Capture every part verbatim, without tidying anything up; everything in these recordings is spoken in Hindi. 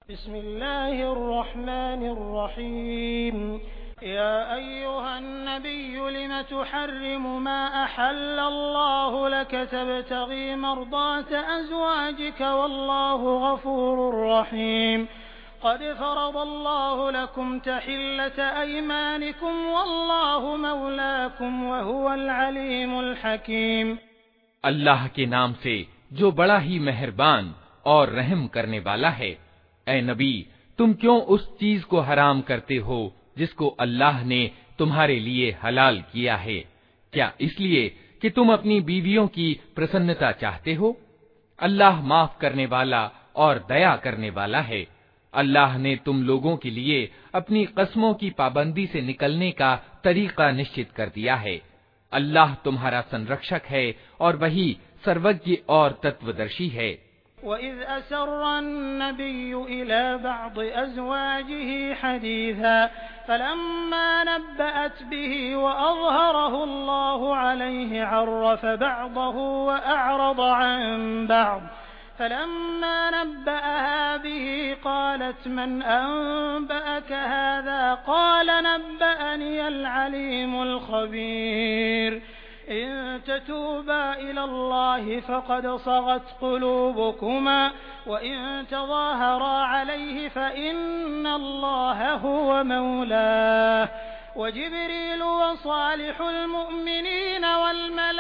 बिस्मिल्लाहिर्रहमानिर्रहीम। या अय्युहन्नबिय्यु लिम तुहर्रिमु मा अहल्लल्लाहु लक तब्तगी मर्दात अज़वाजिक वल्लाहु गफूरुर रहीम। क़द फ़रज़ल्लाहु लकुम तहिल्लत अयमानिकुम वल्लाहु मौलाकुम वहुवल अलीमुल हकीम। अल्लाह के नाम से जो बड़ा ही मेहरबान और रहम करने वाला है। ऐ नबी, तुम क्यों उस चीज को हराम करते हो जिसको अल्लाह ने तुम्हारे लिए हलाल किया है? क्या इसलिए कि तुम अपनी बीवियों की प्रसन्नता चाहते हो? अल्लाह माफ करने वाला और दया करने वाला है। अल्लाह ने तुम लोगों के लिए अपनी कस्मों की पाबंदी से निकलने का तरीका निश्चित कर दिया है। अल्लाह तुम्हारा संरक्षक है और वही सर्वज्ञ और तत्वदर्शी है। वइज़ असर्रन्नबिय्यु इला बअद अज़वाजिही हदीसा फलम्मा नब्बअत बिही वअज़हरहु अल्लाहु अलैहि अर्रफ़ बअदहु वअअरज़ अन बअद फलम्मा नब्बअहा बिही क़ालत मन अनबअक हाज़ा क़ाल नब्बअनियल अलीमुल ख़बीर। इन ततूबा इलल्लाहि फ़क़द सग़त क़ुलूबुकुमा व इन तज़ाहरा अलैहि फ़इन्नल्लाह हुव मौलाह व जिब्रील व सालिहुल मुअ्मिनीन वल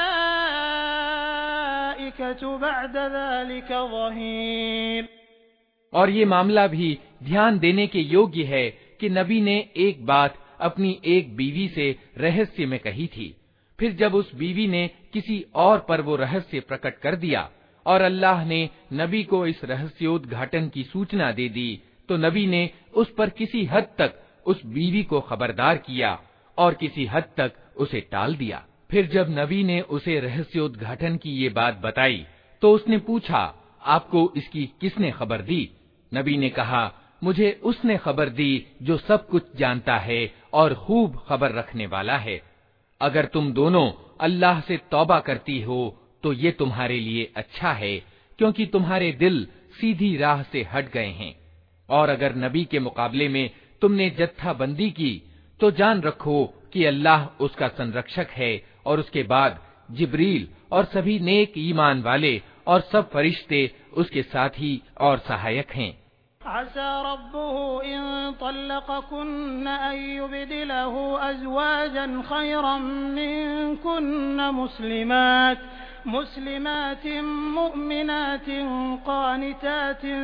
मलाइकतु बअद ज़ालिका ज़हीर। और ये मामला भी ध्यान देने के योग्य है कि नबी ने एक बात अपनी एक बीवी से रहस्य में कही थी। फिर जब उस बीवी ने किसी और पर वो रहस्य प्रकट कर दिया और अल्लाह ने नबी को इस रहस्योद्घाटन की सूचना दे दी, तो नबी ने उस पर किसी हद तक उस बीवी को खबरदार किया और किसी हद तक उसे टाल दिया। फिर जब नबी ने उसे रहस्योद्घाटन की ये बात बताई तो उसने पूछा, आपको इसकी किसने खबर दी? नबी ने कहा, मुझे उसने खबर दी जो सब कुछ जानता है और खूब खबर रखने वाला है। अगर तुम दोनों अल्लाह से तौबा करती हो तो ये तुम्हारे लिए अच्छा है, क्योंकि तुम्हारे दिल सीधी राह से हट गए हैं। और अगर नबी के मुकाबले में तुमने जत्थाबंदी की तो जान रखो कि अल्लाह उसका संरक्षक है और उसके बाद जिब्रील और सभी नेक ईमान वाले और सब फरिश्ते उसके साथी और सहायक हैं। असा रब्बुहु इन तल्लक़कुन्न अन युबदिलहु अज़वाजन खैरन मिनकुन्न मुस्लिमात मुस्लिमातिन मुअमिनातिन क़ानितातिन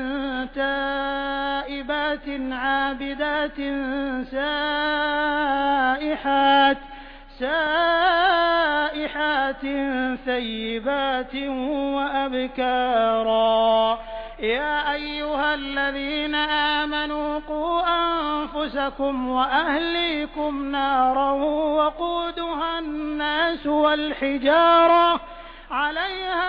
ताइबातिन आबिदातिन साइहात साइहातिन थय्यिबातिन व अबकारा। या अय्युहल्लज़ीना आमनू क़ू अन्फुसकुम व अहलीकुम नारन वक़ूदुहा अन्नासु वल हिजारा अलैहा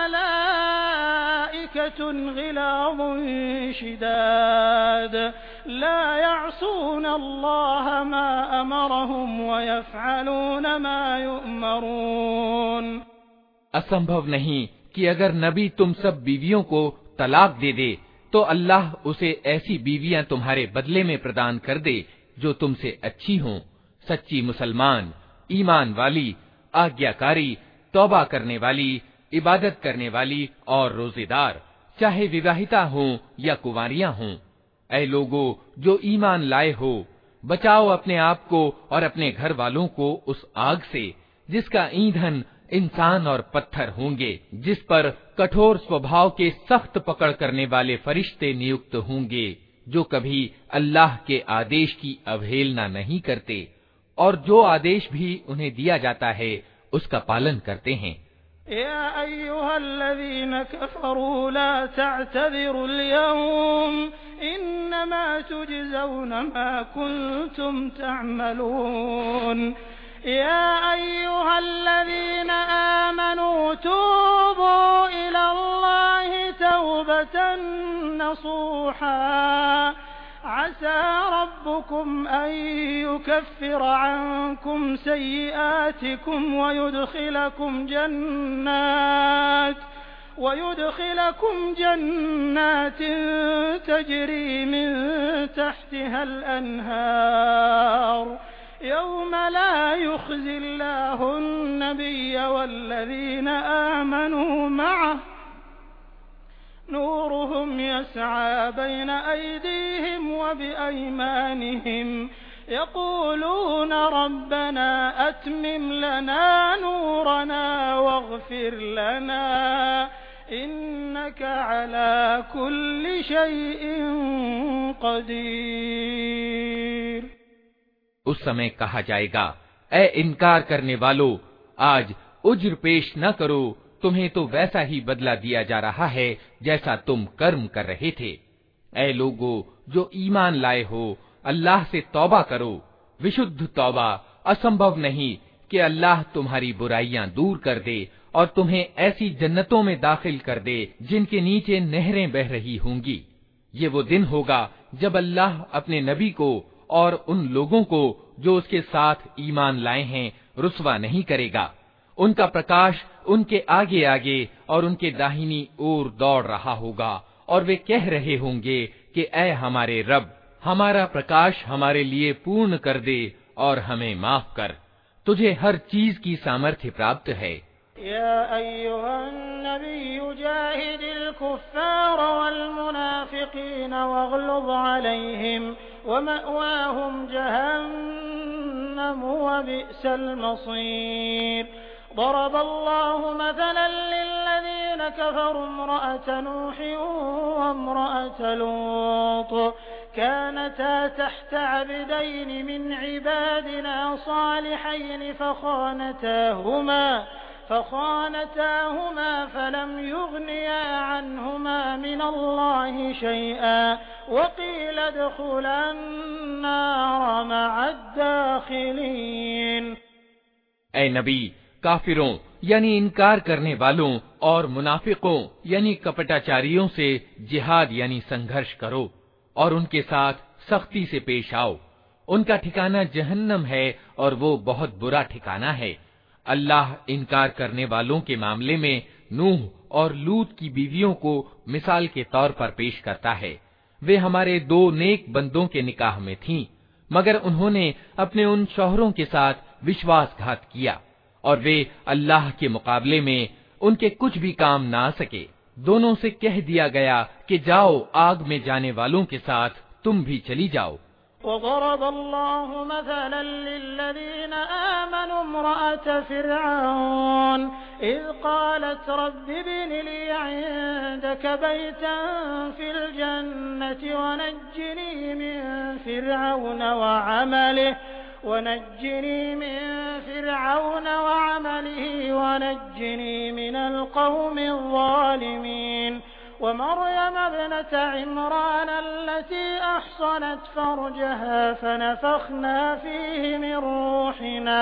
मलाइकतुन ग़िलाज़ुन शिदाद ला यअसून अल्लाह मा अमरहुम व यफ़अलून मा युअमरून। असंभव नहीं कि अगर नबी तुम सब बीवियों को तलाक दे दे तो अल्लाह उसे ऐसी बीवियां तुम्हारे बदले में प्रदान कर दे जो तुमसे अच्छी हों, सच्ची मुसलमान, ईमान वाली, आज्ञाकारी, तौबा करने वाली, इबादत करने वाली और रोजेदार, चाहे विवाहिता हों या कुंवारियां हों। ऐ लोगो जो ईमान लाए हो, बचाओ अपने आप को और अपने घर वालों को उस आग से जिसका ईंधन इंसान और पत्थर होंगे, जिस पर कठोर स्वभाव के सख्त पकड़ करने वाले फरिश्ते नियुक्त होंगे जो कभी अल्लाह के आदेश की अवहेलना नहीं करते और जो आदेश भी उन्हें दिया जाता है उसका पालन करते हैं। या अय्युहल्लज़ीना कफ़रू ला तअतज़िरुल यौम इन्नमा तुजज़ौन मा कुंतुम तअमलून। या अय्युहल्लज़ीना आमनू तूबू इलल्लाहि तौबतन नसूहा असा रब्बुकुम अन युकफ्फिर अन्कुम सय्यिआतिकुम व युदखिलकुम जन्नात ويدخلكم جنات تجري من تحتها الأنهار يوم لا يخزي الله النبي والذين آمنوا معه نورهم يسعى بين أيديهم وبأيمانهم يقولون ربنا أتمم لنا نورنا واغفر لنا إنك على كل شيء قدير। उस समय कहा जाएगा, ऐ इनकार करने वालों, आज उज्र पेश न करो, तुम्हें तो वैसा ही बदला दिया जा रहा है जैसा तुम कर्म कर रहे थे। ऐ लोगों जो ईमान लाए हो, अल्लाह से तौबा करो, विशुद्ध तौबा। असंभव नहीं कि अल्लाह तुम्हारी बुराइयां दूर कर दे और तुम्हें ऐसी जन्नतों में दाखिल कर दे जिनके नीचे नहरें बह रही होंगी। ये वो दिन होगा जब अल्लाह अपने नबी को और उन लोगों को जो उसके साथ ईमान लाए हैं रुस्वा नहीं करेगा। उनका प्रकाश उनके आगे आगे और उनके दाहिनी ओर दौड़ रहा होगा और वे कह रहे होंगे कि ऐ हमारे रब, हमारा प्रकाश हमारे लिए पूर्ण कर दे और हमें माफ कर, तुझे हर चीज की सामर्थ्य प्राप्त है। या अय्युहन नबिय्यु जाहिदिल कुफ्फार वल मुनाफिकीन वग़्लुज़ अलैहिम वमअवाहुम जहन्नम वबिअसल मसीर। ضرب الله مثلا للذين كفروا امرأة نوح وامرأة لوط كانتا تحت عبدين من عبادنا صالحين فخانتاهما فخانتاهما فلم يغنيا عنهما من الله شيئا وقيل ادخلا النار مع الداخلين। ऐ नबी, काफिरों यानी इनकार करने वालों और मुनाफिकों यानी कपटाचारियों से जिहाद यानी संघर्ष करो और उनके साथ सख्ती से पेश आओ। उनका ठिकाना जहन्नम है और वो बहुत बुरा ठिकाना है। अल्लाह इनकार करने वालों के मामले में नूह और लूत की बीवियों को मिसाल के तौर पर पेश करता है। वे हमारे दो नेक बंदों के निकाह में थीं, मगर उन्होंने अपने उन शौहरों के साथ विश्वासघात किया और वे अल्लाह के मुकाबले में उनके कुछ भी काम ना आ सके। दोनों से कह दिया गया कि जाओ, आग में जाने वालों के साथ तुम भी चली जाओ। وضرب الله مثلا للذين آمنوا امرأة فرعون إذ قالت رب ابن لي عندك بيتا في الجنة ونجني من فرعون وعمله ونجني من فرعون وعمله ونجني من القوم الظالمين ومريم ابنة عمران التي أحصنت فرجها فنفخنا فيه من روحنا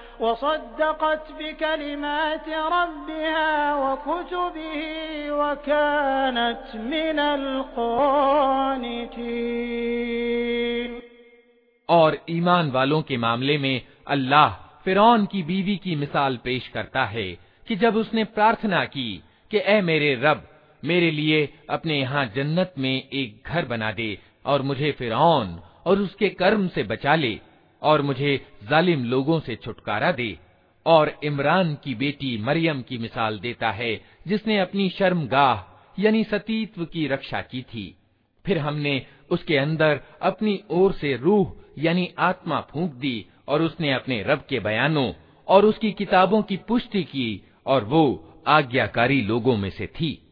وصدقت بكلمات ربها وكتبه وكانت من القانتين। और ईमान वालों के मामले में अल्लाह फिरौन की बीवी की मिसाल पेश करता है कि जब उसने प्रार्थना की कि ऐ मेरे रब, मेरे लिए अपने यहाँ जन्नत में एक घर बना दे और मुझे फिरौन और उसके कर्म से बचा ले और मुझे जालिम लोगों से छुटकारा दे। और इमरान की बेटी मरियम की मिसाल देता है जिसने अपनी शर्मगाह यानी सतीत्व की रक्षा की थी। फिर हमने उसके अंदर अपनी ओर से रूह यानी आत्मा फूंक दी और उसने अपने रब के बयानों और उसकी किताबों की पुष्टि की और वो आज्ञाकारी लोगों में से थी।